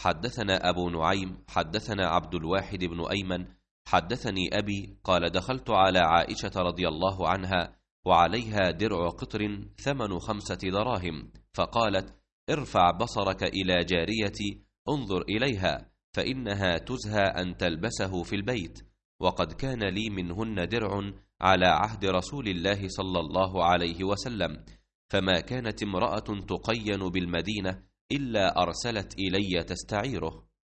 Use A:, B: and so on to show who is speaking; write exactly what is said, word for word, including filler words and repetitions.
A: حدثنا أبو نعيم حدثنا عبد الواحد بن أيمن حدثني أبي قال دخلت على عائشة رضي الله عنها وعليها درع قطر ثمن خمسة دراهم، فقالت: ارفع بصرك إلى جاريتي انظر إليها فإنها تزهى أن تلبسه في البيت، وقد كان لي منهن درع على عهد رسول الله صلى الله عليه وسلم، فما كانت امرأة تقين بالمدينة إلا أرسلت إلي تستعيره.